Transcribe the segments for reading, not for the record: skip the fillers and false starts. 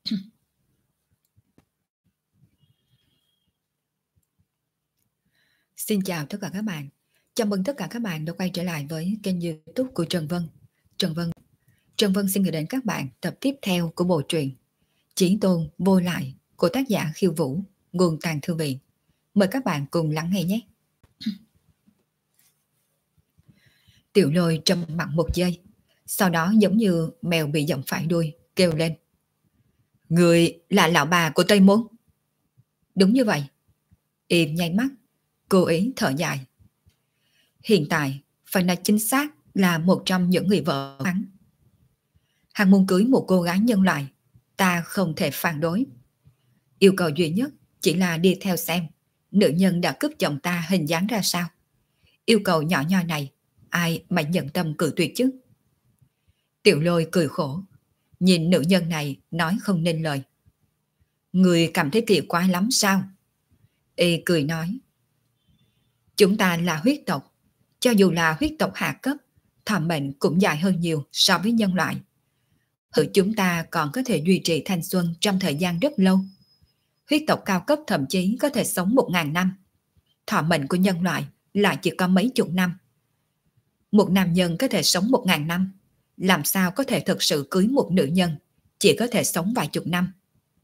Xin chào tất cả các bạn. Chào mừng tất cả các bạn đã quay trở lại với kênh YouTube của Trần Vân. Trần Vân xin gửi đến các bạn tập tiếp theo của bộ truyện Chí Tôn Vô Lại của tác giả Khiêu Vũ, nguồn Tàng Thư Viện. Mời các bạn cùng lắng nghe nhé. Tiểu Lôi trầm mặc một giây, sau đó giống như mèo bị giẫm phải đuôi, kêu lên: Người là lão bà của Tây Môn? Đúng như vậy. Im nháy mắt, cố ý thở dài. Hiện tại, phải nói chính xác là một trong những người vợ hắn. Hắn muốn cưới một cô gái nhân loại, ta không thể phản đối. Yêu cầu duy nhất chỉ là đi theo xem nữ nhân đã cướp chồng ta hình dáng ra sao. Yêu cầu nhỏ nhoi này, ai mà nhận tâm cự tuyệt chứ? Tiểu Lôi cười khổ, nhìn nữ nhân này nói không nên lời. Người cảm thấy kỳ quái lắm sao? Y cười nói: Chúng ta là huyết tộc, cho dù là huyết tộc hạ cấp, thọ mệnh cũng dài hơn nhiều so với nhân loại. Chúng ta còn có thể duy trì thanh xuân trong thời gian rất lâu. Huyết tộc cao cấp thậm chí có thể sống 1000 năm. Thọ mệnh của nhân loại lại chỉ có mấy chục năm. Một nam nhân có thể sống 1000 năm, làm sao có thể thực sự cưới một nữ nhân chỉ có thể sống vài chục năm?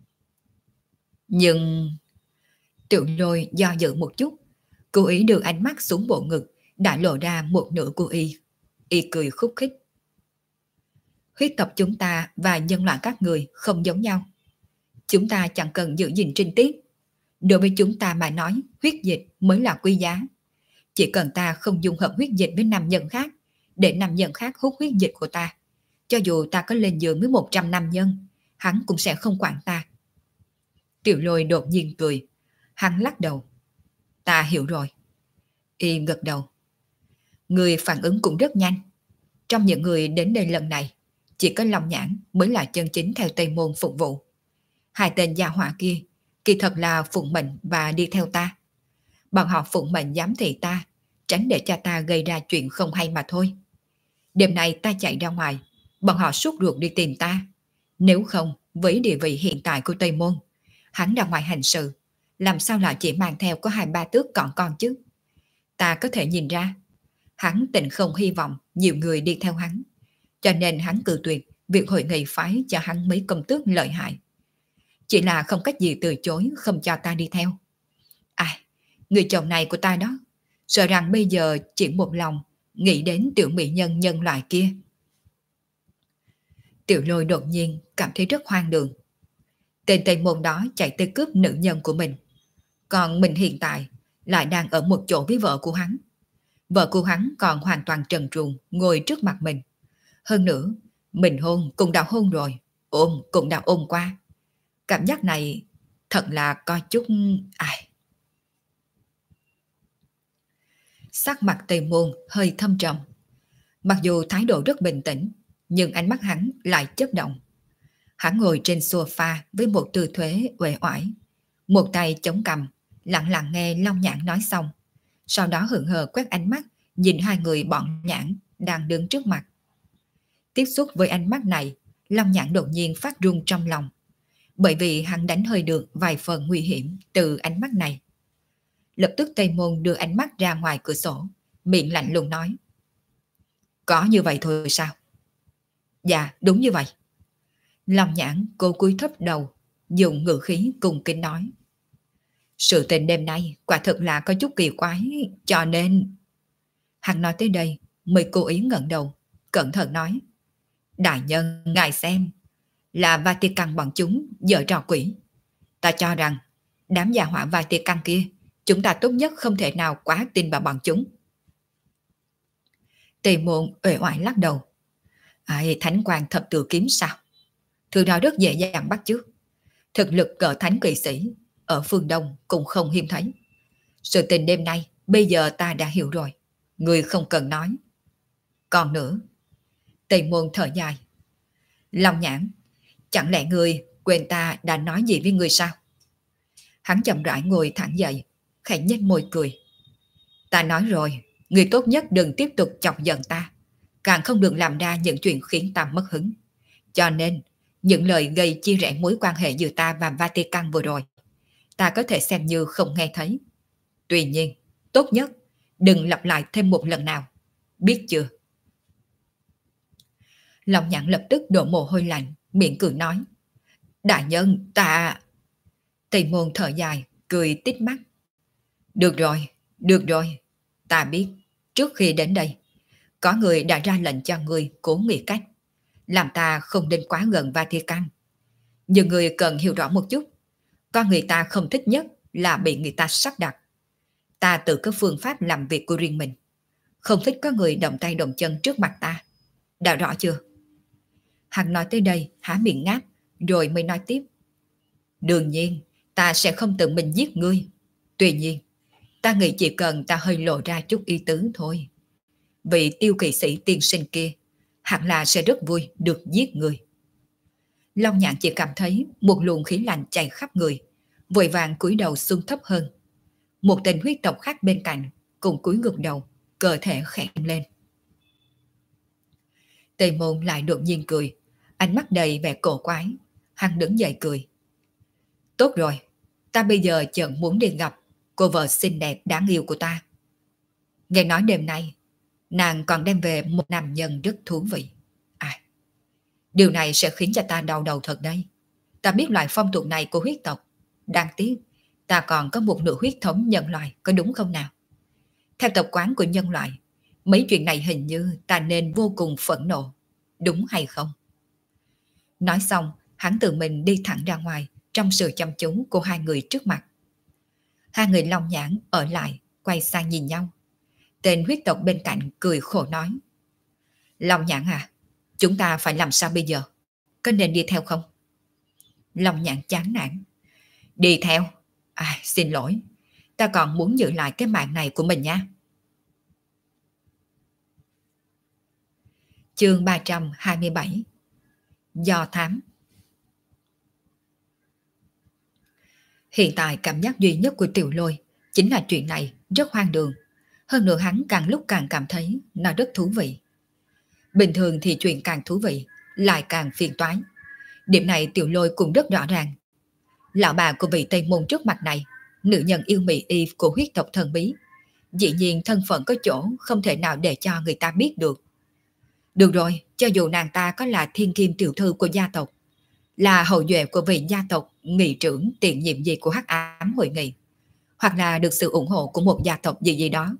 Nhưng Tiểu Lôi do dự một chút, cố ý đưa ánh mắt xuống bộ ngực đã lộ ra một nửa của y. Y cười khúc khích. Huyết tộc chúng ta và nhân loại các người không giống nhau. Chúng ta chẳng cần giữ gìn trinh tiết. Đối với chúng ta mà nói, huyết dịch mới là quý giá. Chỉ cần ta không dung hợp huyết dịch với nam nhân khác, để nam nhân khác hút huyết dịch của ta, cho dù ta có lên giường với 100 nam nhân, hắn cũng sẽ không quản ta. Tiểu Lôi đột nhiên cười. Hắn lắc đầu. Ta hiểu rồi. Y gật đầu. Người phản ứng cũng rất nhanh. Trong những người đến đây lần này, chỉ có Long Nhãn mới là chân chính theo Tây Môn phục vụ. Hai tên gia hỏa kia kỳ thật là phụng mệnh và đi theo ta. Bọn họ phụng mệnh giám thị ta, tránh để cho ta gây ra chuyện không hay mà thôi. Đêm nay ta chạy ra ngoài, bọn họ sốt ruột đi tìm ta. Nếu không, với địa vị hiện tại của Tây Môn, hắn ra ngoài hành sự, làm sao lại chỉ mang theo có 2-3 tước còn con chứ? Ta có thể nhìn ra, hắn tình không hy vọng nhiều người đi theo hắn, cho nên hắn cự tuyệt việc hội nghị phái cho hắn mấy công tước lợi hại. Chỉ là không cách gì từ chối không cho ta đi theo. Người chồng này của ta đó, sợ rằng bây giờ chỉ một lòng nghĩ đến tiểu mỹ nhân nhân loại kia. Tiểu Lôi đột nhiên cảm thấy rất hoang đường. Tên Tây Môn đó chạy tới cướp nữ nhân của mình, còn mình hiện tại lại đang ở một chỗ với vợ của hắn. Vợ của hắn còn hoàn toàn trần truồng ngồi trước mặt mình. Hơn nữa, mình hôn cũng đã hôn rồi, ôm cũng đã ôm qua. Cảm giác này thật là có chút... Sắc mặt Tây Môn hơi thâm trầm. Mặc dù thái độ rất bình tĩnh, nhưng ánh mắt hắn lại chớp động. Hắn ngồi trên sofa với một tư thế uể oải, một tay chống cằm, lặng lặng nghe Long Nhãn nói xong, sau đó hững hờ quét ánh mắt nhìn hai người bọn Nhãn đang đứng trước mặt. Tiếp xúc với ánh mắt này, Long Nhãn đột nhiên phát run trong lòng, bởi vì hắn đánh hơi được vài phần nguy hiểm từ ánh mắt này. Lập tức Tây Môn đưa ánh mắt ra ngoài cửa sổ, miệng lạnh lùng nói: Có như vậy thôi sao? Dạ, đúng như vậy. Long Nhãn cô cúi thấp đầu, dùng ngữ khí cung kính nói: Sự tình đêm nay quả thực là có chút kỳ quái, cho nên... Hắn nói tới đây mới cố ý ngẩng đầu, cẩn thận nói: Đại nhân, ngài xem, là Vatican bọn chúng giở trò quỷ. Ta cho rằng đám gia hỏa Vatican kia, chúng ta tốt nhất không thể nào quá tin vào bọn chúng. Tề Môn uể oải lắc đầu. Thánh quan thập tự kiếm sao? Thứ đó rất dễ dàng bắt chước. Thực lực cỡ thánh kỵ sĩ ở phương Đông cũng không hiếm thấy. Sự tình đêm nay bây giờ ta đã hiểu rồi, người không cần nói. Còn nữa, Tề Môn thở dài. Long Nhãn, chẳng lẽ người quên ta đã nói gì với người sao? Hắn chậm rãi ngồi thẳng dậy, khẽ nhếch môi cười. Ta nói rồi, người tốt nhất đừng tiếp tục chọc giận ta, càng không được làm ra những chuyện khiến ta mất hứng. Cho nên, Những lời gây chia rẽ mối quan hệ giữa ta và Vatican vừa rồi, ta có thể xem như không nghe thấy. Tuy nhiên, tốt nhất đừng lặp lại thêm một lần nào. Biết chưa? Long Nhãn lập tức đổ mồ hôi lạnh, miệng cười nói. Đại nhân, ta... Tây Môn thở dài, cười tít mắt. Được rồi, ta biết. Trước khi đến đây, có người đã ra lệnh cho người cố nghĩ cách, làm ta không đến quá gần Vatican. Nhưng người cần hiểu rõ một chút, con người ta không thích nhất là bị người ta sắp đặt. Ta tự có phương pháp làm việc của riêng mình, không thích có người động tay động chân trước mặt ta. Đã rõ chưa? Hắn nói tới đây, há miệng ngáp, rồi mới nói tiếp. Đương nhiên, ta sẽ không tự mình giết ngươi. Tuy nhiên, ta nghĩ chỉ cần ta hơi lộ ra chút ý tứ thôi. Vị Tiêu kỵ sĩ tiên sinh kia hẳn là sẽ rất vui được giết người. Long Nhạn chỉ cảm thấy một luồng khí lạnh chạy khắp người, vội vàng cúi đầu xuống thấp hơn. Một tên huyết tộc khác bên cạnh cùng cúi ngược đầu, cơ thể khẽ lên. Tề Môn lại đột nhiên cười, ánh mắt đầy vẻ cổ quái. Hắn đứng dậy cười. Tốt rồi, ta bây giờ chợt muốn đi gặp cô vợ xinh đẹp đáng yêu của ta. Nghe nói đêm nay nàng còn đem về một nam nhân rất thú vị. Điều này sẽ khiến cho ta đau đầu thật đấy. Ta biết loại phong tục này của huyết tộc. Đáng tiếc, ta còn có một nửa huyết thống nhân loại, có đúng không nào? Theo tập quán của nhân loại, mấy chuyện này hình như ta nên vô cùng phẫn nộ. Đúng hay không? Nói xong, hắn tự mình đi thẳng ra ngoài trong sự chăm chú của hai người trước mặt. Hai người Long Nhãn ở lại, quay sang nhìn nhau. Tên huyết tộc bên cạnh cười khổ nói. Long Nhãn à, chúng ta phải làm sao bây giờ? Có nên đi theo không? Long Nhãn chán nản. Đi theo? Xin lỗi, ta còn muốn giữ lại cái mạng này của mình nha. Chương 327. Do thám. Hiện tại cảm giác duy nhất của Tiểu Lôi chính là chuyện này rất hoang đường. Hơn nữa hắn càng lúc càng cảm thấy nó rất thú vị. Bình thường thì chuyện càng thú vị lại càng phiền toái. Điểm này Tiểu Lôi cũng rất rõ ràng. Lão bà của vị Tây Môn trước mặt này, nữ nhân yêu mị y của huyết tộc thần bí, dĩ nhiên thân phận có chỗ không thể nào để cho người ta biết được. Được rồi, cho dù nàng ta có là thiên kim tiểu thư của gia tộc, là hậu duệ của vị gia tộc nghị trưởng tiền nhiệm gì của Hắc Ám hội nghị, hoặc là được sự ủng hộ của một gia tộc gì gì đó.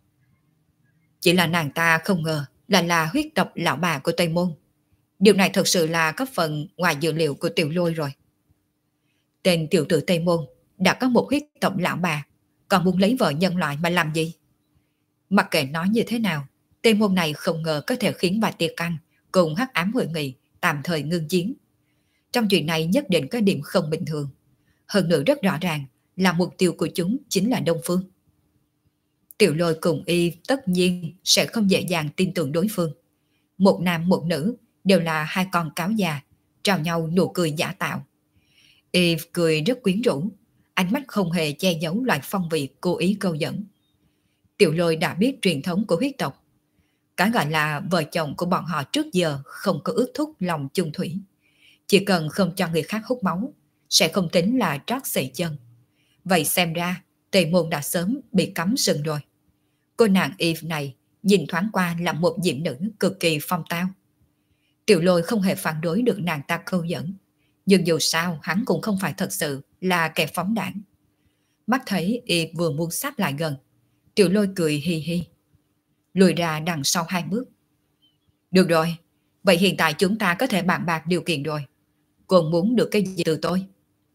Chỉ là nàng ta không ngờ là huyết tộc lão bà của Tây Môn. Điều này thật sự là có phần ngoài dự liệu của Tiểu Lôi rồi. Tên tiểu tử Tây Môn đã có một huyết tộc lão bà, còn muốn lấy vợ nhân loại mà làm gì? Mặc kệ nói như thế nào, Tây Môn này không ngờ có thể khiến Vatican cùng Hắc Ám hội nghị tạm thời ngưng chiến. Trong chuyện này nhất định có điểm không bình thường. Hơn nữa rất rõ ràng là mục tiêu của chúng chính là Đông Phương. Tiểu Lôi cùng y tất nhiên sẽ không dễ dàng tin tưởng đối phương. Một nam một nữ đều là hai con cáo già, trao nhau nụ cười giả tạo. Y cười rất quyến rũ, ánh mắt không hề che giấu loại phong vị cố ý câu dẫn. Tiểu Lôi đã biết truyền thống của huyết tộc. Cái gọi là vợ chồng của bọn họ trước giờ không có ước thúc lòng chung thủy. Chỉ cần không cho người khác hút máu, sẽ không tính là trót sợi chân. Vậy xem ra, Tề Môn đã sớm bị cấm sừng rồi. Cô nàng Eve này nhìn thoáng qua là một diệm nữ cực kỳ phong tao. Tiểu Lôi không hề phản đối được nàng ta câu dẫn. Nhưng dù sao hắn cũng không phải thật sự là kẻ phóng đảng. Mắt thấy Eve vừa muốn sát lại gần, Tiểu Lôi cười hi hi, lùi ra đằng sau hai bước. Được rồi, vậy hiện tại chúng ta có thể bàn bạc điều kiện rồi. Cô muốn được cái gì từ tôi?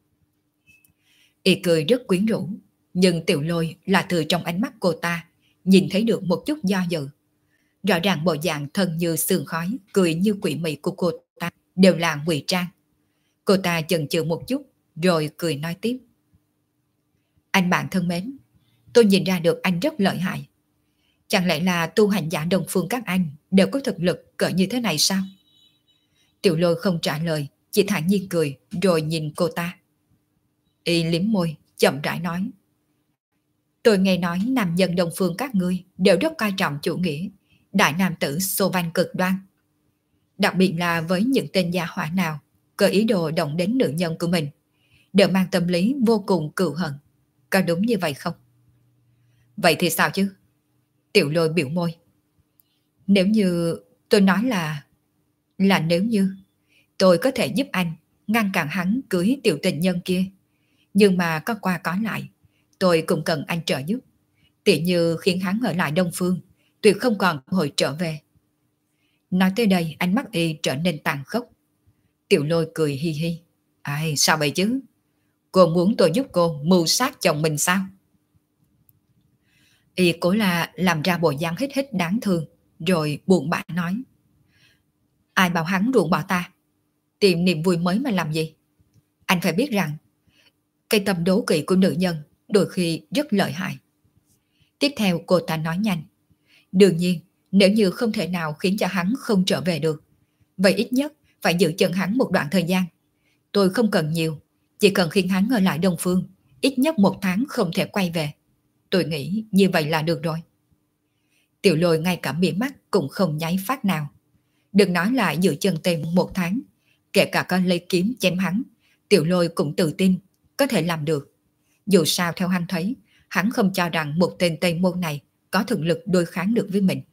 Y cười rất quyến rũ, nhưng Tiểu Lôi là từ trong ánh mắt cô ta nhìn thấy được một chút do dự. Rõ ràng bộ dạng thân như sương khói, cười như quỷ mị của cô ta đều là ngụy trang. Cô ta chần chừ một chút rồi cười nói tiếp. Anh bạn thân mến, tôi nhìn ra được anh rất lợi hại. Chẳng lẽ là tu hành giả Đông Phương các anh đều có thực lực cỡ như thế này sao? Tiểu Lôi không trả lời, chỉ thản nhiên cười rồi nhìn cô ta. Y liếm môi, chậm rãi nói. Tôi nghe nói nam nhân Đông Phương các ngươi đều rất coi trọng chủ nghĩa, đại nam tử xô văn cực đoan. Đặc biệt là với những tên gia hỏa nào có ý đồ động đến nữ nhân của mình, đều mang tâm lý vô cùng cừu hận. Có đúng như vậy không? Vậy thì sao chứ? Tiểu Lôi biểu môi. Nếu như tôi nói là nếu như tôi có thể giúp anh ngăn cản hắn cưới tiểu tình nhân kia, nhưng mà có qua có lại, tôi cũng cần anh trợ giúp. Tỉ như khiến hắn ở lại Đông Phương, tuyệt không còn cơ hội trở về. Nói tới đây ánh mắt y trở nên tàn khốc. Tiểu Lôi cười hi hi. Ai, sao vậy chứ? Cô muốn tôi giúp cô mưu sát chồng mình sao? Y cố là làm ra bộ dáng hít hít đáng thương, rồi buồn bã nói. Ai bảo hắn ruộng bỏ ta? Tìm niềm vui mới mà làm gì? Anh phải biết rằng, cái tâm đố kỵ của nữ nhân đôi khi rất lợi hại. Tiếp theo cô ta nói nhanh. Đương nhiên, nếu như không thể nào khiến cho hắn không trở về được, vậy ít nhất phải giữ chân hắn một đoạn thời gian. Tôi không cần nhiều, chỉ cần khiến hắn ở lại Đông Phương, ít nhất 1 tháng không thể quay về. Tôi nghĩ như vậy là được rồi. Tiểu Lôi ngay cả mí mắt cũng không nháy phát nào. Đừng nói là giữ chân tên 1 tháng, kể cả con lấy kiếm chém hắn, Tiểu Lôi cũng tự tin có thể làm được. Dù sao theo hắn thấy, hắn không cho rằng một tên Tây Môn này có thực lực đối kháng được với mình.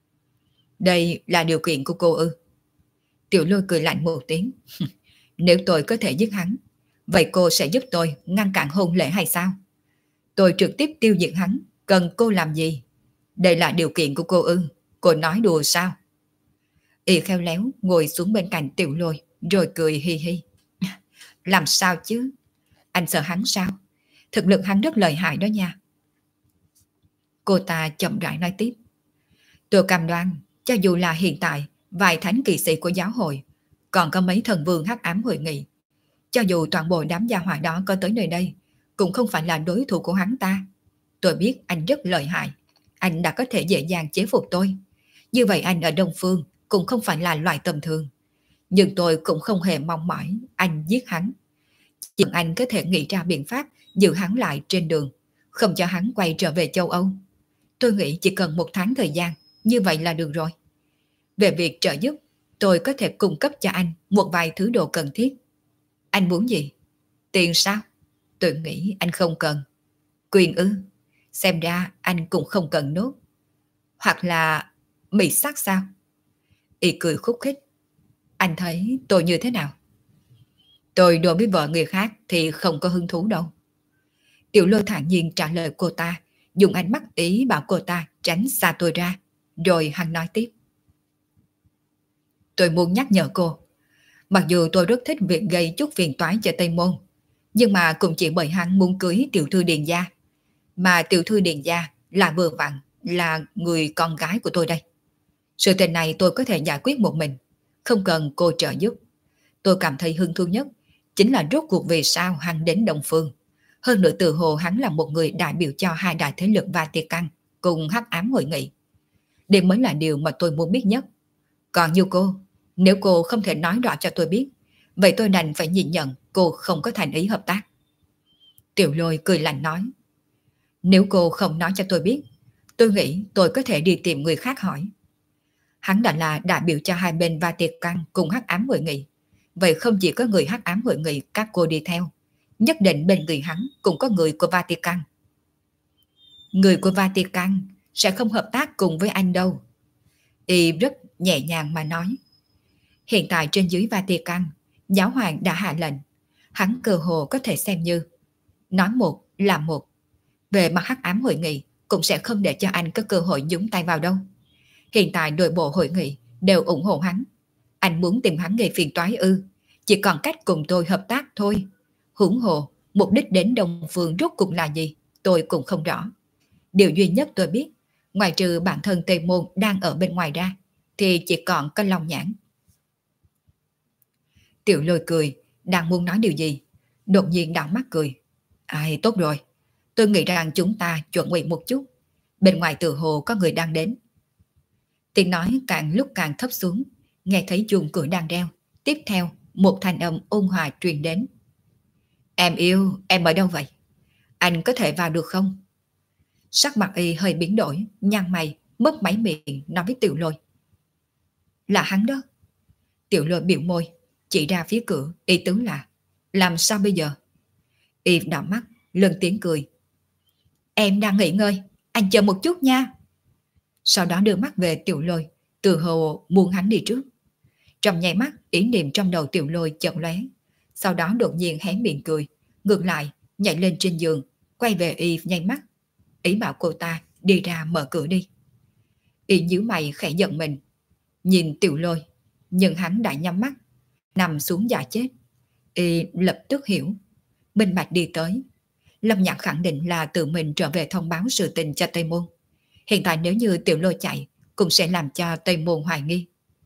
Đây là điều kiện của cô ư? Tiểu Lôi cười lạnh một tiếng. Nếu tôi có thể giết hắn, vậy cô sẽ giúp tôi ngăn cản hôn lễ hay sao? Tôi trực tiếp tiêu diệt hắn, cần cô làm gì? Đây là điều kiện của cô ư? Cô nói đùa sao? Y khéo léo ngồi xuống bên cạnh Tiểu Lôi, rồi cười hi hi. Làm sao chứ? Anh sợ hắn sao? Thực lực hắn rất lợi hại đó nha. Cô ta chậm rãi nói tiếp. Tôi cam đoan, cho dù là hiện tại, vài thánh kỵ sĩ của giáo hội, còn có mấy thần vương hắc ám hội nghị, cho dù toàn bộ đám gia hỏa đó có tới nơi đây, cũng không phải là đối thủ của hắn ta. Tôi biết anh rất lợi hại, anh đã có thể dễ dàng chế phục tôi. Như vậy anh ở Đông Phương cũng không phải là loại tầm thường. Nhưng tôi cũng không hề mong mỏi anh giết hắn. Chỉ cần anh có thể nghĩ ra biện pháp giữ hắn lại trên đường, không cho hắn quay trở về châu Âu. Tôi nghĩ chỉ cần 1 tháng thời gian, như vậy là được rồi. Về việc trợ giúp, tôi có thể cung cấp cho anh một vài thứ đồ cần thiết. Anh muốn gì? Tiền sao? Tôi nghĩ anh không cần. Quyền ư? Xem ra anh cũng không cần nốt. Hoặc là mị sắc sao? Y cười khúc khích. Anh thấy tôi như thế nào? Tôi đối với vợ người khác thì không có hứng thú đâu. Tiểu Lôi thản nhiên trả lời cô ta, dùng ánh mắt ý bảo cô ta tránh xa tôi ra. Rồi hắn nói tiếp. Tôi muốn nhắc nhở cô, mặc dù tôi rất thích việc gây chút phiền toái cho Tây Môn, nhưng mà cũng chỉ bởi hắn muốn cưới tiểu thư Điền gia, mà tiểu thư Điền gia là vừa vặn là người con gái của tôi đây. Sự tình này tôi có thể giải quyết một mình, không cần cô trợ giúp. Tôi cảm thấy hứng thú nhất chính là rốt cuộc vì sao hắn đến Đông Phương. Hơn nữa từ hồ hắn là một người đại biểu cho hai đại thế lực Vatican cùng hắc ám hội nghị. Đây mới là điều mà tôi muốn biết nhất. Còn như cô, nếu cô không thể nói rõ cho tôi biết, vậy tôi đành phải nhìn nhận cô không có thành ý hợp tác. Tiểu Lôi cười lạnh nói. Nếu cô không nói cho tôi biết, tôi nghĩ tôi có thể đi tìm người khác hỏi. Hắn đã là đại biểu cho hai bên Vatican cùng hắc ám hội nghị. Vậy không chỉ có người hắc ám hội nghị các cô đi theo, nhất định bên người hắn cũng có người của Vatican. Người của Vatican sẽ không hợp tác cùng với anh đâu. Y rất nhẹ nhàng mà nói. Hiện tại trên dưới Vatican, giáo hoàng đã hạ lệnh, hắn cơ hồ có thể xem như nói một là một. Về mặt hắc ám hội nghị cũng sẽ không để cho anh có cơ hội nhúng tay vào đâu. Hiện tại nội bộ hội nghị đều ủng hộ hắn. Anh muốn tìm hắn gây phiền toái ư? Chỉ còn cách cùng tôi hợp tác thôi. Huống hồ, mục đích đến Đông Phương rốt cuộc là gì, tôi cũng không rõ. Điều duy nhất tôi biết, ngoài trừ bản thân Tây Môn đang ở bên ngoài ra, thì chỉ còn có Long Nhãn. Tiểu Lôi cười, đang muốn nói điều gì, đột nhiên đảo mắt cười. Ai, tốt rồi, tôi nghĩ rằng chúng ta chuẩn bị một chút. Bên ngoài tự hồ có người đang đến. Tiếng nói càng lúc càng thấp xuống, nghe thấy chuông cửa đang reo. Tiếp theo, một thanh âm ôn hòa truyền đến. Em yêu, em ở đâu vậy? Anh có thể vào được không? Sắc mặt y hơi biến đổi, nhăn mày, mất máy miệng nói với Tiểu Lôi. Là hắn đó. Tiểu Lôi biểu môi. chỉ ra phía cửa, ý tứ là làm sao bây giờ? Y đỏ mắt, lớn tiếng cười. Em đang nghỉ ngơi, anh chờ một chút nha. Sau đó đưa mắt về Tiểu Lôi, từ hồ muốn hắn đi trước. Trong nháy mắt, ý niệm trong đầu Tiểu Lôi chợt lóe, sau đó đột nhiên hé miệng cười, ngược lại nhảy lên trên giường, quay về Y nháy mắt, ý bảo cô ta đi ra mở cửa đi. Y nhíu mày khẽ giận mình, nhìn Tiểu Lôi, nhưng hắn đã nhắm mắt, nằm xuống giả chết. Y lập tức hiểu, minh bạch đi tới. Lâm Nhạc khẳng định là tự mình trở về thông báo sự tình cho Tây Môn. Hiện tại nếu như Tiểu Lôi chạy, cũng sẽ làm cho Tây Môn hoài nghi.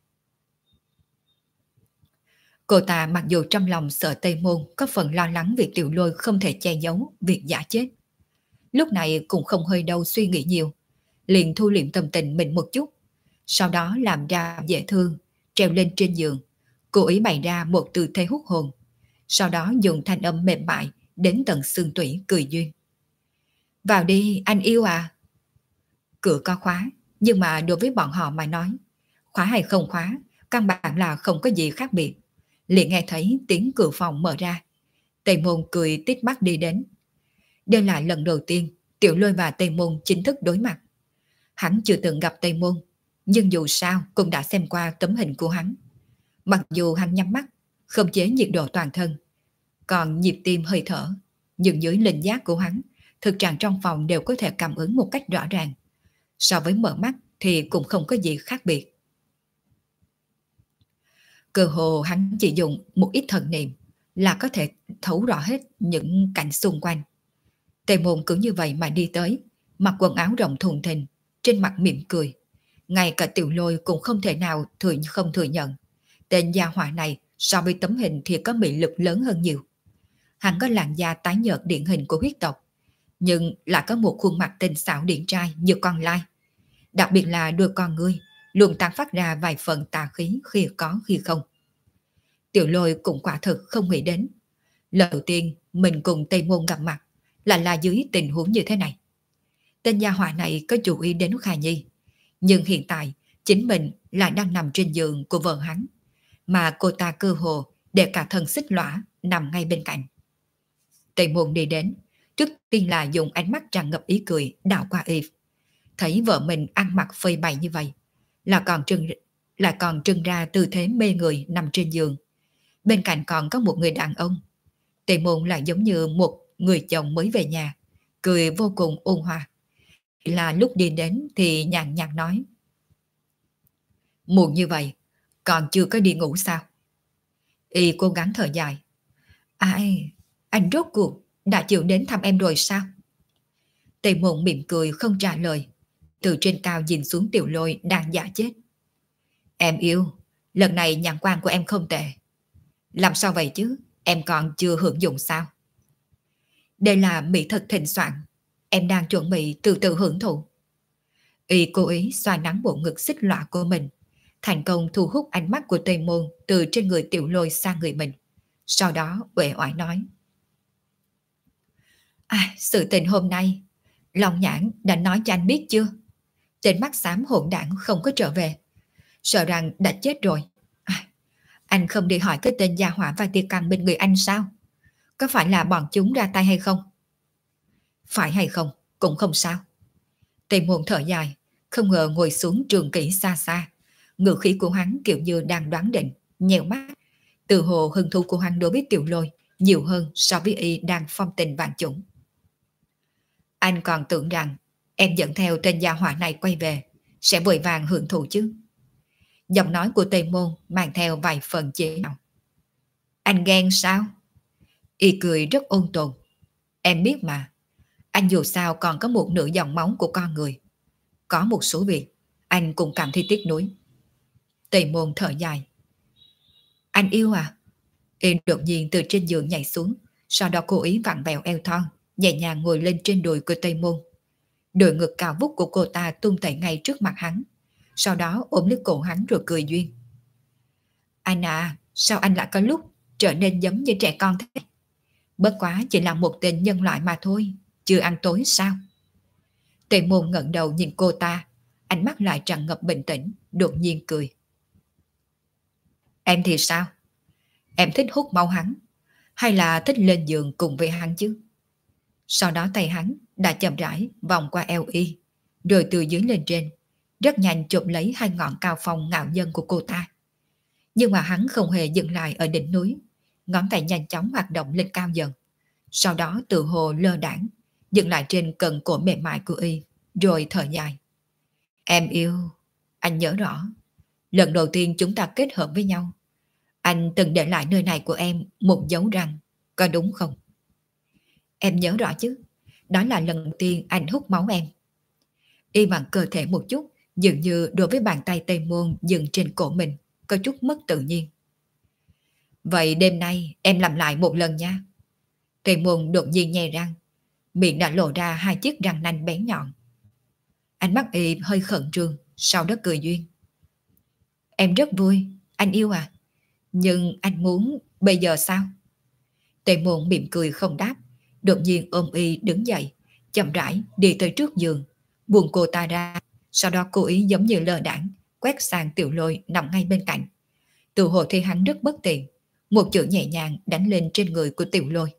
Cô ta mặc dù trong lòng sợ Tây Môn có phần lo lắng việc Tiểu Lôi không thể che giấu việc giả chết, lúc này cũng không hơi đâu suy nghĩ nhiều, liền thu liệm tâm tình mình một chút, sau đó làm ra dễ thương, treo lên trên giường, cố ý bày ra một tư thế hút hồn, sau đó dùng thanh âm mềm mại đến tận xương tủy cười duyên. Vào đi anh yêu à. Cửa có khóa, nhưng mà đối với bọn họ mà nói, khóa hay không khóa, căn bản là không có gì khác biệt. Liền nghe thấy tiếng cửa phòng mở ra. Tây Môn cười tít mắt đi đến. Đây là lần đầu tiên Tiểu Lôi và Tây Môn chính thức đối mặt. Hắn chưa từng gặp Tây Môn, nhưng dù sao cũng đã xem qua tấm hình của hắn. Mặc dù hắn nhắm mắt, khống chế nhiệt độ toàn thân, còn nhịp tim hơi thở, nhưng dưới linh giác của hắn, thực trạng trong phòng đều có thể cảm ứng một cách rõ ràng. So với mở mắt thì cũng không có gì khác biệt. Cơ hồ hắn chỉ dùng một ít thần niệm là có thể thấu rõ hết những cảnh xung quanh. Tề Môn cứ như vậy mà đi tới, mặc quần áo rộng thùng thình, trên mặt mỉm cười. Ngay cả Tiểu Lôi cũng không thể nào không thừa nhận. Tên gia hỏa này so với tấm hình thì có mị lực lớn hơn nhiều. Hắn có làn da tái nhợt điển hình của huyết tộc, nhưng lại có một khuôn mặt tinh xảo điển trai như con lai. Đặc biệt là đôi con ngươi luôn tán phát ra vài phần tà khí khi có khi không. Tiểu Lôi cũng quả thực không nghĩ đến, lần đầu tiên mình cùng Tây Môn gặp mặt là dưới tình huống như thế này. Tên gia hỏa này có chú ý đến Khả Nhi, nhưng hiện tại chính mình lại đang nằm trên giường của vợ hắn, mà cô ta cơ hồ để cả thân xích lõa nằm ngay bên cạnh. Tây Môn đi đến, trước tiên là dùng ánh mắt tràn ngập ý cười đảo qua Eve. Thấy vợ mình ăn mặc phơi bày như vậy, lại còn trưng ra tư thế mê người nằm trên giường. Bên cạnh còn có một người đàn ông. Tề Môn lại giống như một người chồng mới về nhà, cười vô cùng ôn hòa. Là lúc đi đến thì nhàn nhạt nói: Muộn như vậy, còn chưa có đi ngủ sao? Y cố gắng thở dài. Ai, anh rốt cuộc đã chịu đến thăm em rồi sao? Tề Môn mỉm cười không trả lời, từ trên cao nhìn xuống Tiểu Lôi đang giả chết. Em yêu, lần này nhãn quan của em không tệ. Làm sao vậy chứ, em còn chưa hưởng dụng sao? Đây là mỹ thực thịnh soạn, em đang chuẩn bị từ từ hưởng thụ. Y cố ý xoa nắng bộ ngực xích lõa của mình, thành công thu hút ánh mắt của Tây Môn từ trên người Tiểu Lôi sang người mình. Sau đó uể oải nói: sự tình hôm nay, Long Nhãn đã nói cho anh biết chưa? Tên mắt xám hỗn đảng không có trở về, sợ rằng đã chết rồi. Anh không đi hỏi cái tên gia hỏa và tiệc căn bên người anh sao? Có phải là bọn chúng ra tay hay không? Phải hay không, cũng không sao. Tây Môn thở dài, không ngờ ngồi xuống trường kỷ xa xa. Ngữ khí của hắn kiểu như đang đoán định, nhèo mắt. Từ hồ hứng thú của hắn đối với Tiểu Lôi nhiều hơn so với y đang phong tình vạn chủng. Anh còn tưởng rằng em dẫn theo tên gia hỏa này quay về sẽ vội vàng hưởng thụ chứ? Giọng nói của Tây Môn mang theo vài phần chế nhạo. Anh ghen sao? Y cười rất ôn tồn. Em biết mà, anh dù sao còn có một nửa dòng máu của con người. Có một số việc anh cũng cảm thấy tiếc nuối. Tây Môn thở dài. Anh yêu à? Y đột nhiên từ trên giường nhảy xuống, sau đó cố ý vặn vẹo eo thon, nhẹ nhàng ngồi lên trên đùi của Tây Môn. Đôi ngực cao vút của cô ta tung tẩy ngay trước mặt hắn, sau đó ôm lấy cổ hắn rồi cười duyên. Anh à, sao anh lại có lúc trở nên giống như trẻ con thế? Bất quá chỉ là một tên nhân loại mà thôi, chưa ăn tối sao? Tề Môn ngẩng đầu nhìn cô ta, ánh mắt lại tràn ngập bình tĩnh, đột nhiên cười. Em thì sao? Em thích hút máu hắn, hay là thích lên giường cùng với hắn chứ? Sau đó tay hắn đã chậm rãi vòng qua eo y, rồi từ dưới lên trên, rất nhanh chụp lấy hai ngọn cao phong ngạo nhân của cô ta. Nhưng mà hắn không hề dừng lại ở đỉnh núi, ngón tay nhanh chóng hoạt động lên cao dần. Sau đó tự hồ lơ đãng dừng lại trên cần cổ mềm mại của y, rồi thở dài. Em yêu, anh nhớ rõ, lần đầu tiên chúng ta kết hợp với nhau, anh từng để lại nơi này của em một dấu răng, có đúng không? Em nhớ rõ chứ, đó là lần đầu tiên anh hút máu em. Y bằng cơ thể một chút, dường như đối với bàn tay Tây Môn dừng trên cổ mình, có chút mất tự nhiên. Vậy đêm nay em làm lại một lần nha. Tây Môn đột nhiên nhe răng, miệng đã lộ ra hai chiếc răng nanh bén nhọn. Ánh mắt Y hơi khẩn trương, sau đó cười duyên. Em rất vui, anh yêu à. Nhưng anh muốn bây giờ sao? Tề Môn mỉm cười không đáp, đột nhiên ôm Y đứng dậy, chậm rãi đi tới trước giường, buông cô ta ra, sau đó cố ý giống như lơ đãng quét sang Tiểu Lôi nằm ngay bên cạnh. Tự hồ thấy hắn rất bất tiện, một chữ nhẹ nhàng đánh lên trên người của Tiểu Lôi.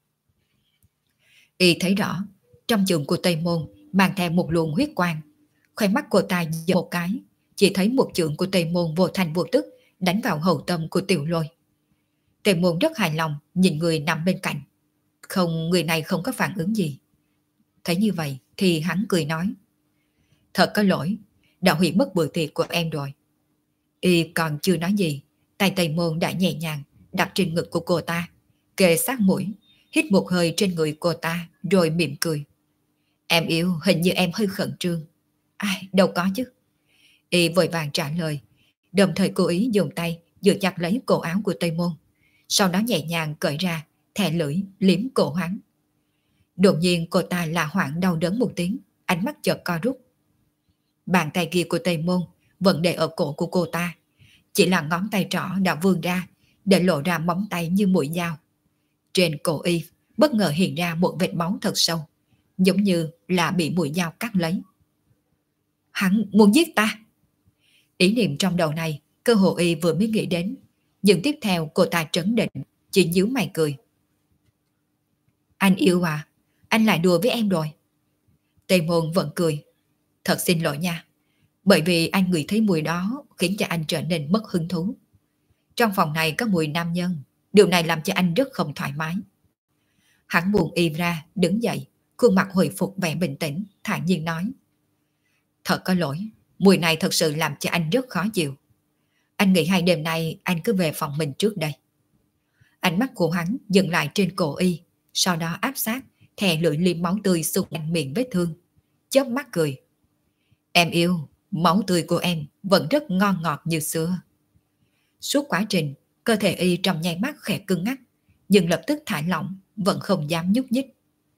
Y thấy rõ, trong giường của Tây Môn mang theo một luồng huyết quang, khóe mắt cô ta giật một cái, chỉ thấy một chưởng của Tây Môn vô thành vô tức đánh vào hậu tâm của Tiểu Lôi. Tề Môn rất hài lòng nhìn người nằm bên cạnh. Không, người này không có phản ứng gì. Thấy như vậy thì hắn cười nói. Thật có lỗi, đã hủy mất bữa tiệc của em rồi. Y còn chưa nói gì, tay Tề Môn đã nhẹ nhàng đặt trên ngực của cô ta, kề sát mũi, hít một hơi trên người cô ta rồi mỉm cười. Em yêu, hình như em hơi khẩn trương. Ai, đâu có chứ. Y vội vàng trả lời, đồng thời cố ý dùng tay giữ chặt lấy cổ áo của Tây Môn, sau đó nhẹ nhàng cởi ra, thè lưỡi liếm cổ hắn. Đột nhiên cô ta là hoảng đau đớn một tiếng, ánh mắt chợt co rút. Bàn tay kia của Tây Môn vẫn để ở cổ của cô ta, chỉ là ngón tay trỏ đã vươn ra để lộ ra móng tay như mũi dao. Trên cổ Y bất ngờ hiện ra một vệt máu thật sâu, giống như là bị mũi dao cắt lấy. Hắn muốn giết ta. Ý niệm trong đầu này cơ hồ Y vừa mới nghĩ đến, nhưng tiếp theo cô ta trấn định, chỉ nhíu mày cười. Anh yêu à, anh lại đùa với em rồi. Tây Môn vẫn cười. Thật xin lỗi nha, bởi vì anh ngửi thấy mùi đó khiến cho anh trở nên mất hứng thú. Trong phòng này có mùi nam nhân, điều này làm cho anh rất không thoải mái. Hắn buông Y ra, đứng dậy, khuôn mặt hồi phục vẻ bình tĩnh, thản nhiên nói. Thật có lỗi, mùi này thật sự làm cho anh rất khó chịu. Anh nghĩ hai đêm nay anh cứ về phòng mình trước đây. Ánh mắt của hắn dừng lại trên cổ Y, sau đó áp sát, thè lưỡi liếm máu tươi xung quanh miệng vết thương. Chớp mắt cười. Em yêu, máu tươi của em vẫn rất ngon ngọt như xưa. Suốt quá trình, cơ thể Y trong nháy mắt khẽ cứng ngắc, nhưng lập tức thả lỏng, vẫn không dám nhúc nhích.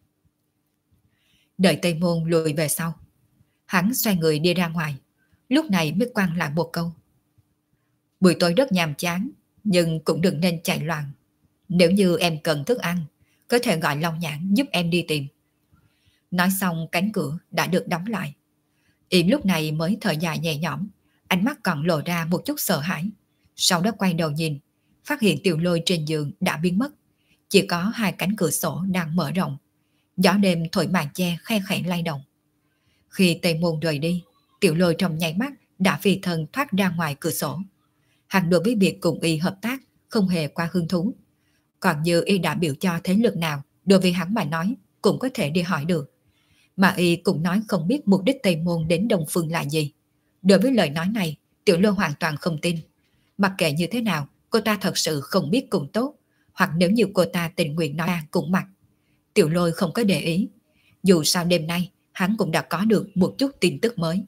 Đợi Tây Môn lùi về sau, hắn xoay người đi ra ngoài, lúc này mới quăng lại một câu. Buổi tối rất nhàm chán, nhưng cũng đừng nên chạy loạn. Nếu như em cần thức ăn, có thể gọi Long Nhãn giúp em đi tìm. Nói xong cánh cửa đã được đóng lại. Y lúc này mới thở dài nhẹ nhõm, ánh mắt còn lộ ra một chút sợ hãi. Sau đó quay đầu nhìn, phát hiện Tiểu Lôi trên giường đã biến mất. Chỉ có hai cánh cửa sổ đang mở rộng. Gió đêm thổi màn che khe khẽ lay động. Khi Tây Môn rời đi, Tiểu Lôi trong nháy mắt đã phi thân thoát ra ngoài cửa sổ. Hắn đối với việc cùng Y hợp tác không hề qua hứng thú. Còn như Y đã biểu cho thế lực nào đối với hắn mà nói cũng có thể đi hỏi được. Mà Y cũng nói không biết mục đích Tây Môn đến Đông Phương là gì. Đối với lời nói này, Tiểu Lôi hoàn toàn không tin. Mặc kệ như thế nào, cô ta thật sự không biết cũng tốt, hoặc nếu như cô ta tình nguyện nói ra cũng mặc. Tiểu Lôi không có để ý. Dù sao đêm nay, hắn cũng đã có được một chút tin tức mới.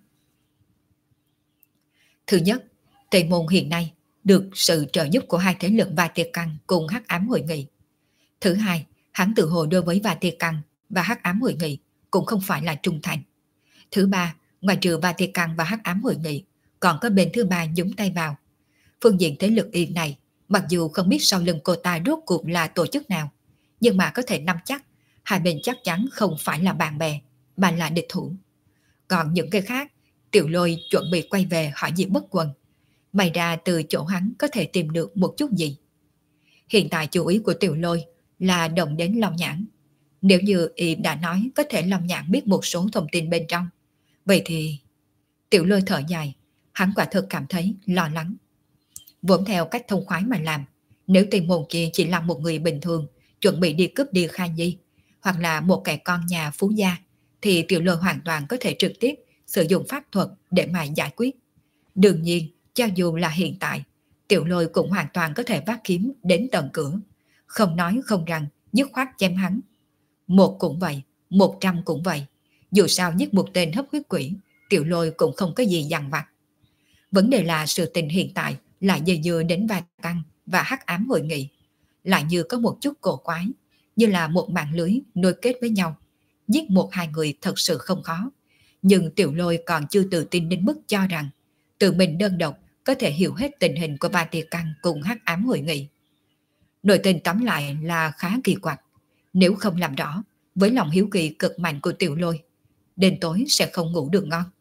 Thứ nhất, Tây Môn hiện nay được sự trợ giúp của hai thế lực Vatican cùng Hắc Ám Hội Nghị. Thứ hai, hắn tự hồ đối với Vatican và Hắc Ám Hội Nghị cũng không phải là trung thành. Thứ ba, ngoài trừ Vatican và Hắc Ám Hội Nghị, còn có bên thứ ba nhúng tay vào. Phương diện thế lực Y này, mặc dù không biết sau lưng cô ta rốt cuộc là tổ chức nào, nhưng mà có thể nắm chắc hai bên chắc chắn không phải là bạn bè, mà là địch thủ. Còn những cái khác, Tiểu Lôi chuẩn bị quay về hỏi Diệp Bất Quần. May ra từ chỗ hắn có thể tìm được một chút gì. Hiện tại chú ý của Tiểu Lôi là động đến Long Nhãn. Nếu như y đã nói có thể Long Nhãn biết một số thông tin bên trong, vậy thì... Tiểu Lôi thở dài, hắn quả thực cảm thấy lo lắng. Vốn theo cách thông khoái mà làm, nếu tiền môn kia chỉ là một người bình thường, chuẩn bị đi cướp đi Kha Nhi, hoặc là một kẻ con nhà phú gia, thì Tiểu Lôi hoàn toàn có thể trực tiếp sử dụng pháp thuật để mà giải quyết. Đương nhiên, cho dù là hiện tại, Tiểu Lôi cũng hoàn toàn có thể vác kiếm đến tận cửa, không nói không rằng, dứt khoát chém hắn. Một cũng vậy, 100 cũng vậy. Dù sao giết một tên hấp huyết quỷ, Tiểu Lôi cũng không có gì dằn vặt. Vấn đề là sự tình hiện tại lại dây dưa đến Va Căng và hắc ám hội nghị. Lại như có một chút cổ quái, như là một mạng lưới nối kết với nhau. Giết một hai người thật sự không khó. Nhưng Tiểu Lôi còn chưa tự tin đến mức cho rằng tự mình đơn độc có thể hiểu hết tình hình của Vatican cùng hắc ám hội nghị. Nội tình tóm lại là khá kỳ quặc. Nếu không làm rõ, với lòng hiếu kỳ cực mạnh của Tiểu Lôi, đêm tối sẽ không ngủ được ngon.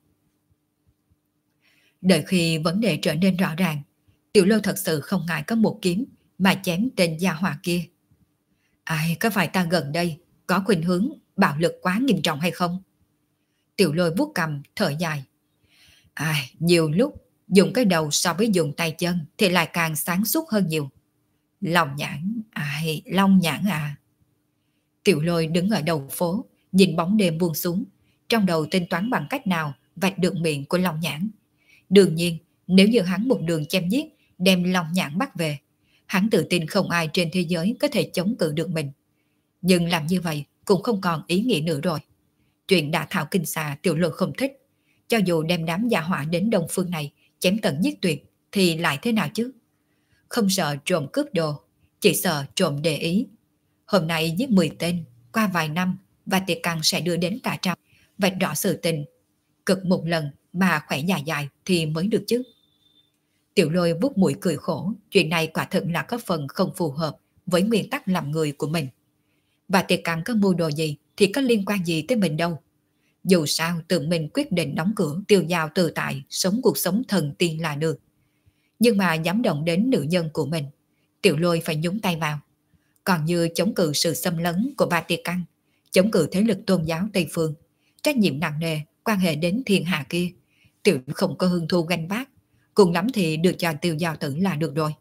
Đợi khi vấn đề trở nên rõ ràng, Tiểu Lôi thật sự không ngại có một kiếm mà chém tên gia hỏa kia. Ai, có phải ta gần đây có khuynh hướng bạo lực quá nghiêm trọng hay không? Tiểu Lôi vuốt cằm thở dài. Ai, nhiều lúc dùng cái đầu so với dùng tay chân thì lại càng sáng suốt hơn nhiều. Long Nhãn, ai, Long Nhãn à. Tiểu Lôi đứng ở đầu phố, nhìn bóng đêm buông xuống, trong đầu tính toán bằng cách nào vạch được miệng của Long Nhãn. Đương nhiên, nếu như hắn một đường chém giết, đem Long Nhãn bắt về, hắn tự tin không ai trên thế giới có thể chống cự được mình. Nhưng làm như vậy cũng không còn ý nghĩa nữa rồi. Chuyện đả thảo kinh xà Tiểu Lôi không thích. Cho dù đem đám gia hỏa đến Đông Phương này chém tận giết tuyệt thì lại thế nào chứ? Không sợ trộm cướp đồ, chỉ sợ trộm để ý. Hôm nay giết 10 tên, qua vài năm Vatican sẽ đưa đến cả trăm, vạch rõ sự tình. Cực một lần mà khỏe dài dài thì mới được chứ. Tiểu Lôi vuốt mũi cười khổ, chuyện này quả thực là có phần không phù hợp với nguyên tắc làm người của mình. Vatican có mưu đồ gì thì có liên quan gì tới mình đâu. Dù sao tự mình quyết định đóng cửa tiêu dao tự tại, sống cuộc sống thần tiên là được. Nhưng mà dám động đến nữ nhân của mình, Tiểu Lôi phải nhúng tay vào. Còn như chống cự sự xâm lấn của Vatican, chống cự thế lực tôn giáo Tây Phương, trách nhiệm nặng nề quan hệ đến thiên hạ kia, Tiểu không có hứng thú ganh vác, cùng lắm thì được cho Tiêu Giao Tử là được rồi.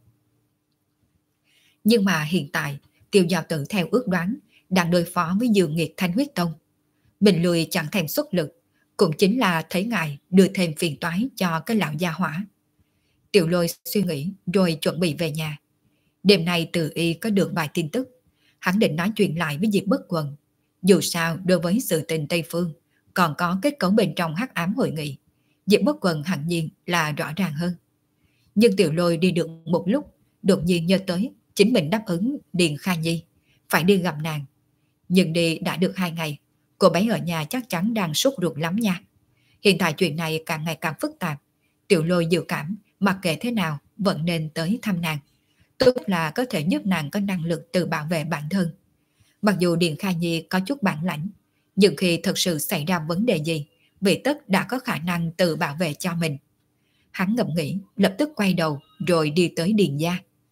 Nhưng mà hiện tại, Tiêu Giao Tử theo ước đoán đang đối phó với Dương Nghiệt Thanh Huyết Tông. Mình lười chẳng thèm xuất lực, cũng chính là thấy ngài đưa thêm phiền toái cho cái lão gia hỏa. Tiểu Lôi suy nghĩ rồi chuẩn bị về nhà. Đêm nay Từ Y có được vài tin tức, hắn định nói chuyện lại với Diệp Bất Quần. Dù sao đối với sự tình Tây Phương, còn có kết cấu bên trong hắc ám hội nghị, Diệp Bất Quần hẳn nhiên là rõ ràng hơn. Nhưng Tiểu Lôi đi được một lúc, đột nhiên nhớ tới chính mình đáp ứng Điền Kha Nhi, phải đi gặp nàng. Nhưng đi đã được 2 ngày, cô bé ở nhà chắc chắn đang sốt ruột lắm nha. Hiện tại chuyện này càng ngày càng phức tạp. Tiểu Lôi dự cảm mặc kệ thế nào vẫn nên tới thăm nàng. Tốt là có thể giúp nàng có năng lực tự bảo vệ bản thân. Mặc dù Điền Kha Nhi có chút bản lãnh, nhưng khi thật sự xảy ra vấn đề gì, vị tất đã có khả năng tự bảo vệ cho mình. Hắn ngẫm nghĩ, lập tức quay đầu rồi đi tới Điền gia.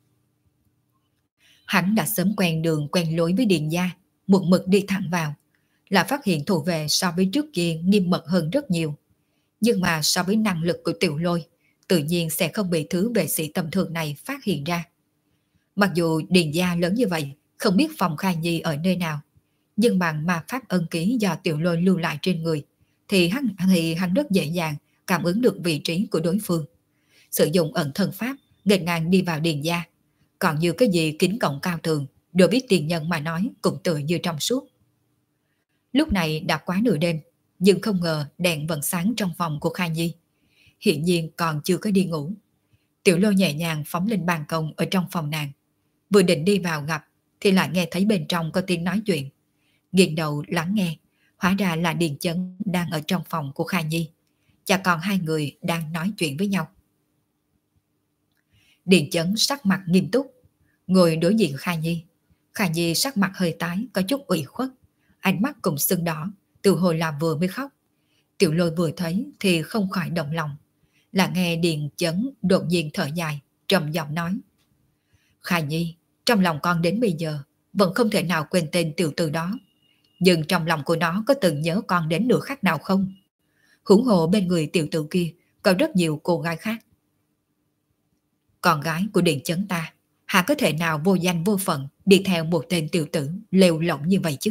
Hắn đã sớm quen đường quen lối với Điền gia, một mực đi thẳng vào, là phát hiện thủ vệ so với trước kia nghiêm mật hơn rất nhiều. Nhưng mà so với năng lực của Tiểu Lôi, tự nhiên sẽ không bị thứ vệ sĩ tầm thường này phát hiện ra. Mặc dù Điền gia lớn như vậy, không biết phòng Kha Nhi ở nơi nào, nhưng bằng ma pháp ân ký do Tiểu Lôi lưu lại trên người, thì hắn rất dễ dàng cảm ứng được vị trí của đối phương. Sử dụng ẩn thân pháp, nghênh ngang đi vào Điền gia. Còn như cái gì kính cổng cao thường, đối biết tiền nhân mà nói cũng tựa như trong suốt. Lúc này đã quá nửa đêm, nhưng không ngờ đèn vẫn sáng trong phòng của Kha Nhi. Hiện nhiên còn chưa có đi ngủ. Tiểu Lôi nhẹ nhàng phóng lên ban công ở trong phòng nàng. Vừa định đi vào gặp, thì lại nghe thấy bên trong có tiếng nói chuyện. Nghiêng đầu lắng nghe, hóa ra là Điền Chấn đang ở trong phòng của Kha Nhi. Cha con hai người đang nói chuyện với nhau. Điền Chấn sắc mặt nghiêm túc, ngồi đối diện Kha Nhi. Kha Nhi sắc mặt hơi tái, có chút ủy khuất, ánh mắt cũng sưng đỏ, từ hồi là vừa mới khóc. Tiểu Lôi vừa thấy thì không khỏi động lòng, là nghe Điền Chấn đột nhiên thở dài, trầm giọng nói: Kha Nhi, Trong lòng con đến bây giờ vẫn không thể nào quên tên tiểu tử đó. Nhưng trong lòng của nó có từng nhớ con đến nửa khắc nào không? Huống hồ bên người tiểu tử kia có rất nhiều cô gái khác. Con gái của Điền Chấn ta hà có thể nào vô danh vô phận đi theo một tên tiểu tử lêu lỏng như vậy chứ?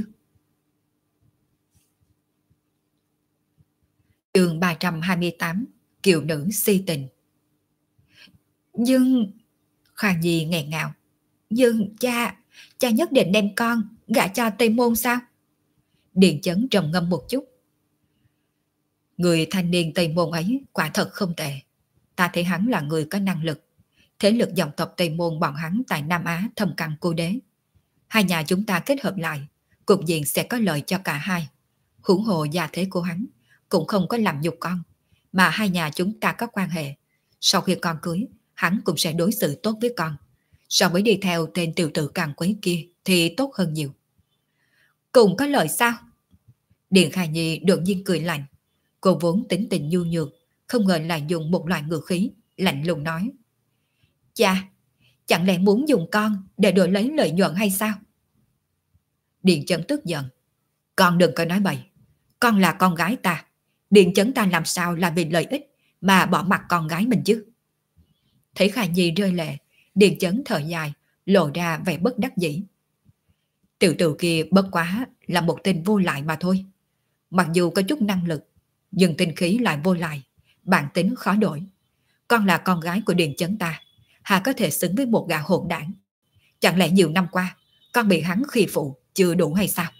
Chương 328, Kiều nữ si tình. Nhưng... Kha Nhi nghẹn ngào. Nhưng cha nhất định đem con gả cho Tây Môn sao? Điền Chấn trầm ngâm một chút. Người thanh niên Tây Môn ấy quả thật không tệ. Ta thấy hắn là người có năng lực. Thế lực dòng tộc Tây Môn bọn hắn tại Nam Á thâm căn cố đế. Hai nhà chúng ta kết hợp lại, cục diện sẽ có lợi cho cả hai. Huống hồ gia thế của hắn cũng không có làm nhục con, mà hai nhà chúng ta có quan hệ. Sau khi con cưới, hắn cũng sẽ đối xử tốt với con. So với đi theo tên tiểu tử càng quấy kia thì tốt hơn nhiều. Cùng có lợi sao? Điền Khả Nhi đột nhiên cười lạnh. Cô vốn tính tình nhu nhược, không ngờ lại dùng một loại ngữ khí, lạnh lùng nói. Cha, chẳng lẽ muốn dùng con để đổi lấy lợi nhuận hay sao? Điền Chấn tức giận. Con đừng có nói bậy. Con là con gái ta. Điền Chấn ta làm sao là vì lợi ích mà bỏ mặt con gái mình chứ? Thấy Khả Nhi rơi lệ, Điền Chấn thở dài, lộ ra vẻ bất đắc dĩ. Tiểu tử kia bất quá là một tên vô lại mà thôi. Mặc dù có chút năng lực, nhưng tinh khí lại vô lại, bản tính khó đổi. Con là con gái của Điền Chấn ta, hà có thể xứng với một gã hỗn đảng. Chẳng lẽ nhiều năm qua con bị hắn khi phụ chưa đủ hay sao?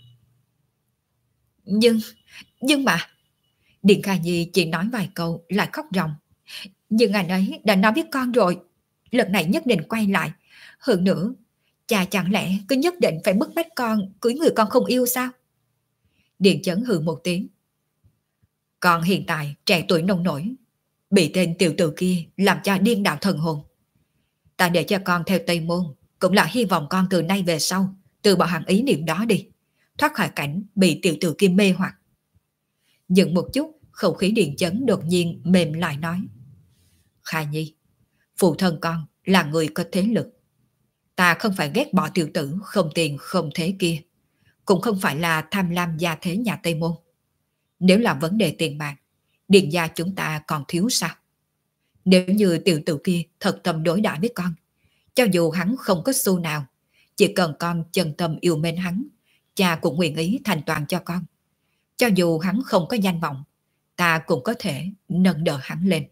Nhưng mà Điền Kha Nhi chỉ nói vài câu lại khóc ròng. Nhưng anh ấy đã nói với con rồi, lần này nhất định quay lại. Hơn nữa, cha chẳng lẽ cứ nhất định phải bức bách con cưới người con không yêu sao? Điền Chấn hừ một tiếng. Con hiện tại trẻ tuổi nông nổi, bị tên tiểu tử kia làm cho điên đạo thần hồn. Ta để cho con theo Tây Môn, cũng là hy vọng con từ nay về sau từ bỏ hẳn ý niệm đó đi, thoát khỏi cảnh bị tiểu tử kia mê hoặc. Dừng một chút, khẩu khí Điền Chấn đột nhiên mềm lại nói. Kha Nhi, phụ thân con là người có thế lực. Ta không phải ghét bỏ tiểu tử không tiền không thế kia, cũng không phải là tham lam gia thế nhà Tây Môn. Nếu là vấn đề tiền bạc, Điền gia chúng ta còn thiếu sao? Nếu như tiểu tử kia thật tâm đối đãi với con, cho dù hắn không có xu nào, chỉ cần con chân tâm yêu mến hắn, cha cũng nguyện ý thành toàn cho con. Cho dù hắn không có danh vọng, ta cũng có thể nâng đỡ hắn lên.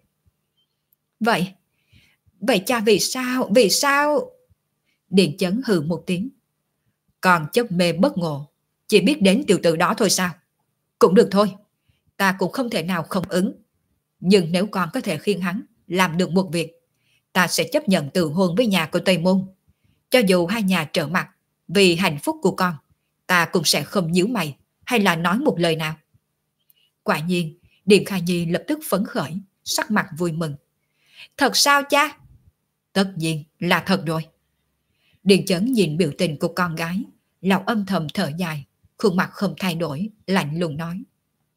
Vậy cha vì sao? Điền Chấn hừ một tiếng. Còn chấp mê bất ngộ, chỉ biết đến tiểu tử đó thôi sao? Cũng được thôi, ta cũng không thể nào không ứng. Nhưng nếu con có thể khiêng hắn làm được một việc, ta sẽ chấp nhận từ hôn với nhà của Tây Môn. Cho dù hai nhà trở mặt, vì hạnh phúc của con, ta cũng sẽ không nhíu mày hay là nói một lời nào. Quả nhiên, Điền Kha Nhi lập tức phấn khởi, sắc mặt vui mừng. Thật sao cha? Tất nhiên là thật rồi. Điền Chấn nhìn biểu tình của con gái, lòng âm thầm thở dài, khuôn mặt không thay đổi, lạnh lùng nói.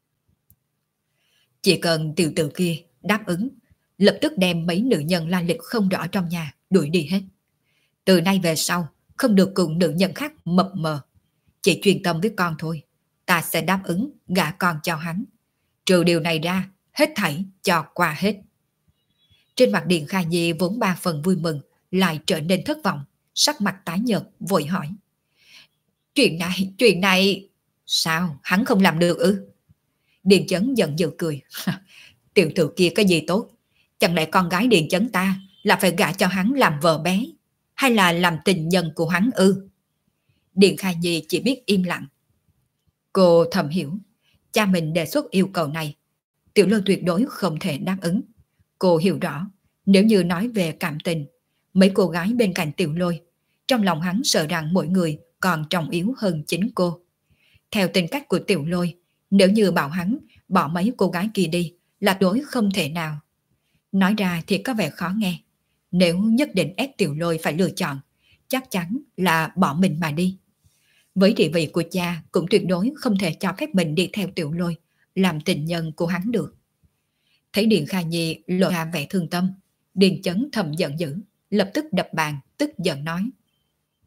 Chỉ cần tiểu tử kia đáp ứng, lập tức đem mấy nữ nhân la lịch không rõ trong nhà đuổi đi hết. Từ nay về sau, không được cùng nữ nhân khác mập mờ. Chỉ chuyên tâm với con thôi, ta sẽ đáp ứng gả con cho hắn. Trừ điều này ra, hết thảy cho qua hết. Trên mặt Điền Kha Nhi vốn ba phần vui mừng, lại trở nên thất vọng, sắc mặt tái nhợt, vội hỏi. Chuyện này... Sao, hắn không làm được ư? Điền Chấn giận dữ cười. Tiểu tử kia có gì tốt? Chẳng lẽ con gái Điền Chấn ta là phải gả cho hắn làm vợ bé, hay là làm tình nhân của hắn ư? Điền Kha Nhi chỉ biết im lặng. Cô thầm hiểu, cha mình đề xuất yêu cầu này, Tiểu Lôi tuyệt đối không thể đáp ứng. Cô hiểu rõ, nếu như nói về cảm tình, mấy cô gái bên cạnh Tiểu Lôi, trong lòng hắn sợ rằng mỗi người còn trọng yếu hơn chính cô. Theo tính cách của Tiểu Lôi, nếu như bảo hắn bỏ mấy cô gái kia đi là đối không thể nào. Nói ra thì có vẻ khó nghe. Nếu nhất định ép Tiểu Lôi phải lựa chọn, chắc chắn là bỏ mình mà đi. Với địa vị của cha cũng tuyệt đối không thể cho phép mình đi theo Tiểu Lôi, làm tình nhân của hắn được. Thấy Điền Kha Nhi lộ ra vẻ thương tâm, Điền Chấn thầm giận dữ, lập tức đập bàn, tức giận nói.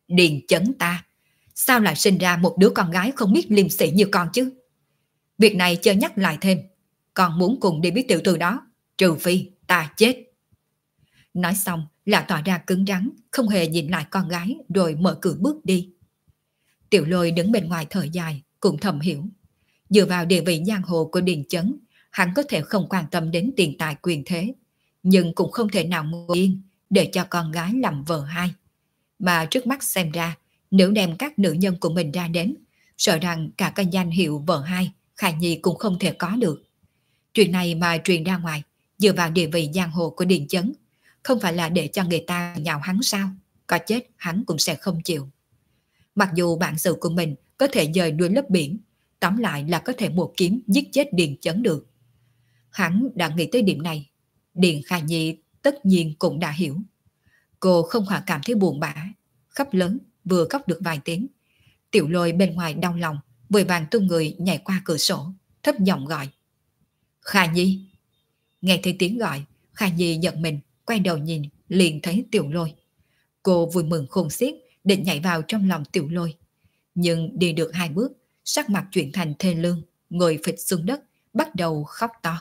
Điền Chấn ta, sao lại sinh ra một đứa con gái không biết liêm sỉ như con chứ? Việc này chưa nhắc lại thêm, con muốn cùng đi với tiểu thư đó, trừ phi ta chết. Nói xong là tỏ ra cứng rắn, không hề nhìn lại con gái rồi mở cửa bước đi. Tiểu Lôi đứng bên ngoài thở dài, cũng thầm hiểu. Dựa vào địa vị giang hồ của Điền Chấn, hắn có thể không quan tâm đến tiền tài quyền thế, nhưng cũng không thể nào ngồi yên để cho con gái làm vợ hai. Mà trước mắt xem ra, nếu đem các nữ nhân của mình ra đến, sợ rằng cả cái danh hiệu vợ hai, Khải Nhi cũng không thể có được. Chuyện này mà truyền ra ngoài, dựa vào địa vị giang hồ của Điền Chấn, không phải là để cho người ta nhạo hắn sao? Có chết hắn cũng sẽ không chịu. Mặc dù bản sự của mình có thể dời đuôi lấp biển, tóm lại là có thể một kiếm giết chết Điền Chấn được. Hắn đã nghĩ tới điểm này, Điền Khải Nhi tất nhiên cũng đã hiểu. Cô không khỏi cảm thấy buồn bã, khóc lớn, vừa khóc được vài tiếng. Tiểu Lôi bên ngoài đau lòng, vội vàng tung người nhảy qua cửa sổ, thấp giọng gọi. Khả Nhi! Nghe thấy tiếng gọi, Khả Nhi giật mình, quay đầu nhìn, liền thấy Tiểu Lôi. Cô vui mừng khôn xiết, định nhảy vào trong lòng Tiểu Lôi. Nhưng đi được 2 bước, sắc mặt chuyển thành thê lương, ngồi phịch xuống đất, bắt đầu khóc to.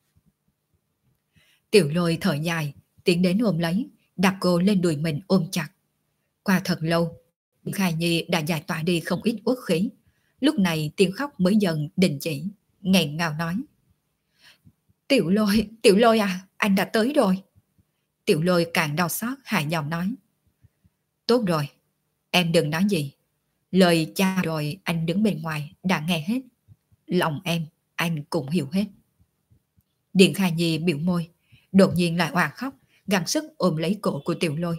Tiểu Lôi thở dài, tiến đến ôm lấy, đặt cô lên đùi mình ôm chặt. Qua thật lâu, Khải Nhi đã giải tỏa đi không ít uất khí. Lúc này tiếng khóc mới dần đình chỉ, nghẹn ngào nói. Tiểu Lôi à, anh đã tới rồi. Tiểu Lôi càng đau xót hạ giọng nói. Tốt rồi, em đừng nói gì. Lời cha rồi anh đứng bên ngoài đã nghe hết. Lòng em, anh cũng hiểu hết. Điện Khải Nhi biểu môi, đột nhiên lại oà khóc, gắng sức ôm lấy cổ của Tiểu Lôi.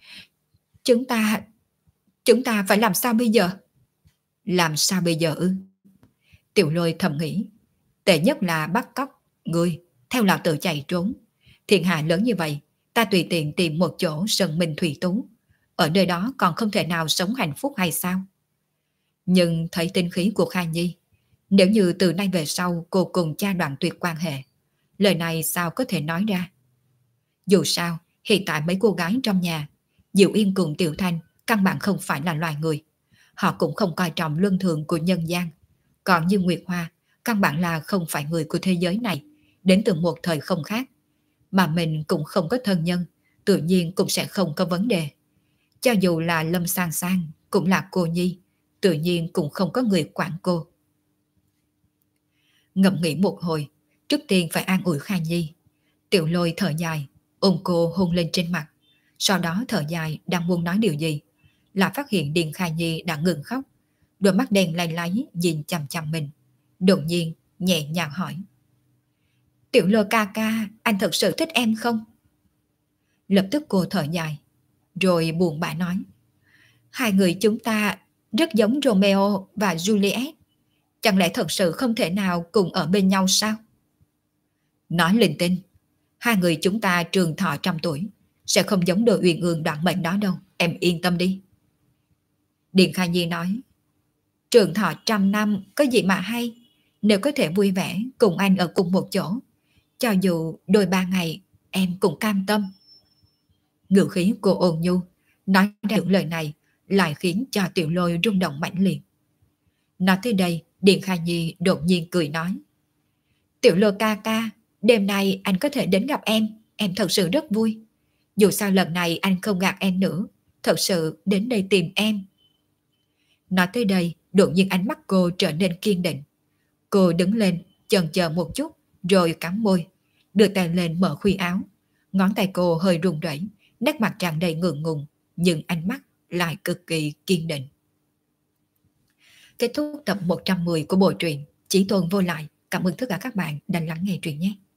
Chúng ta phải làm sao bây giờ? Làm sao bây giờ ư? Tiểu Lôi thầm nghĩ, tệ nhất là bắt cóc người, theo lão tự chạy trốn. Thiên hạ lớn như vậy, ta tùy tiện tìm một chỗ Sơn Minh Thủy Tú. Ở nơi đó còn không thể nào sống hạnh phúc hay sao? Nhưng thấy tinh khí của Khai Nhi, nếu như từ nay về sau cô cùng cha đoạn tuyệt quan hệ, lời này sao có thể nói ra? Dù sao, hiện tại mấy cô gái trong nhà, Diệu Yên cùng Tiểu Thanh căn bản không phải là loài người. Họ cũng không coi trọng luân thường của nhân gian. Còn như Nguyệt Hoa, căn bản là không phải người của thế giới này, đến từ một thời không khác. Mà mình cũng không có thân nhân, tự nhiên cũng sẽ không có vấn đề. Cho dù là Lâm Sang Sang, cũng là cô nhi, tự nhiên cũng không có người quản cô. Ngẫm nghĩ một hồi, trước tiên phải an ủi Khai Nhi. Tiểu Lôi thở dài, ôm cô hôn lên trên mặt. Sau đó thở dài đang muốn nói điều gì, là phát hiện Điền Khai Nhi đã ngừng khóc, đôi mắt đen lay láy nhìn chằm chằm mình. Đột nhiên nhẹ nhàng hỏi. Tiểu Lôi ca ca, anh thật sự thích em không? Lập tức cô thở dài, rồi buồn bã nói. Hai người chúng ta rất giống Romeo và Juliet. Chẳng lẽ thật sự không thể nào cùng ở bên nhau sao? Nói linh tinh, hai người chúng ta trường thọ 100 tuổi, sẽ không giống đôi uyên ương đoạn mệnh đó đâu, em yên tâm đi. Điền Khai Nhi nói. Trường thọ 100 năm có gì mà hay, nếu có thể vui vẻ cùng anh ở cùng một chỗ, cho dù đôi 3 ngày em cũng cam tâm. Ngữ khí của ôn nhu, nói ra những lời này lại khiến cho Tiểu Lôi rung động mãnh liệt. Nói tới đây, Điền Khai Nhi đột nhiên cười nói. Tiểu Lôi ca ca, đêm nay anh có thể đến gặp em thật sự rất vui. Dù sao lần này anh không gạt em nữa, thật sự đến đây tìm em. Nói tới đây, đột nhiên ánh mắt cô trở nên kiên định. Cô đứng lên, chần chờ một chút, rồi cắn môi, đưa tay lên mở khuy áo. Ngón tay cô hơi run rẩy, nét mặt tràn đầy ngượng ngùng, nhưng ánh mắt lại cực kỳ kiên định. Kết thúc tập 110 của bộ truyện Chí Tôn Vô Lại. Cảm ơn tất cả các bạn đã lắng nghe truyện nhé.